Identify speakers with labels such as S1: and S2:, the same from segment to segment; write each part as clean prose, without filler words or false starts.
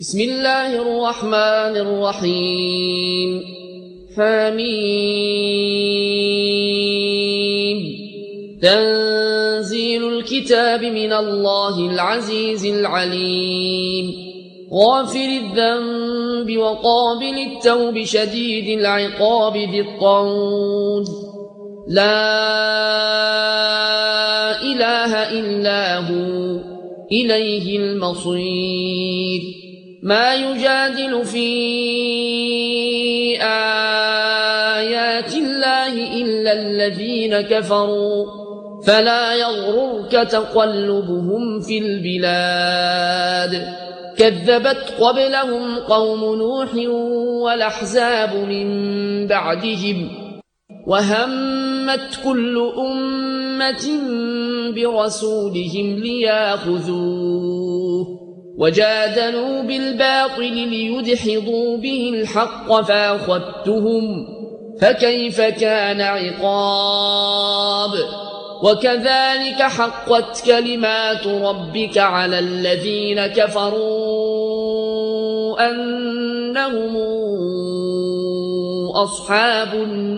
S1: بسم الله الرحمن الرحيم حميم تنزيل الكتاب من الله العزيز العليم غافر الذنب وقابل التوب شديد العقاب ذي الطول لا إله إلا هو إليه المصير ما يجادل في آيات الله إلا الذين كفروا فلا يغررك تقلبهم في البلاد كذبت قبلهم قوم نوح والأحزاب من بعدهم وهمت كل أمة برسولهم ليأخذوه وجادلوا بالباطل ليدحضوا به الحق فأخذتهم فكيف كان عقاب وكذلك حقت كلمات ربك على الذين كفروا أنهم أصحاب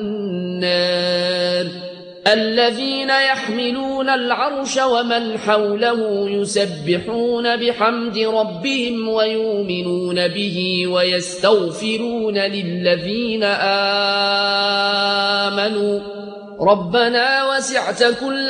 S1: النار الذين يحملون العرش ومن حوله يسبحون بحمد ربهم ويؤمنون به ويستغفرون للذين آمنوا ربنا وسعت كل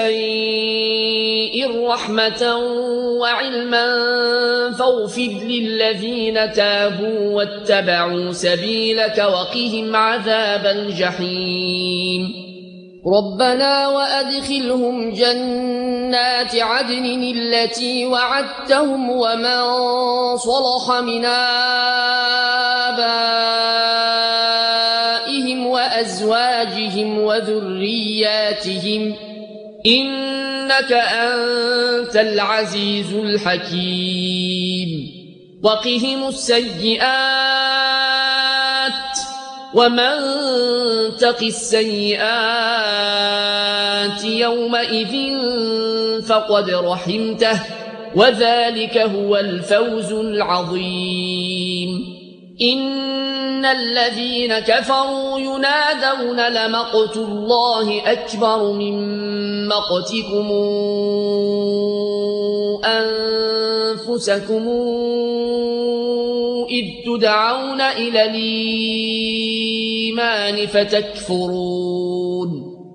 S1: شيء رحمة وعلما فاغفر للذين تابوا واتبعوا سبيلك وقهم عذاب الجحيم ربنا وأدخلهم جنات عدن التي وعدتهم ومن صلح من آبائهم وأزواجهم وذرياتهم إنك أنت العزيز الحكيم وقهم السيئات ومن تق السيئات يومئذ فقد رحمته وذلك هو الفوز العظيم إن الذين كفروا ينادون لمقت الله أكبر من مقتكم أنفسكم إذ تدعون إلى الإيمان فتكفرون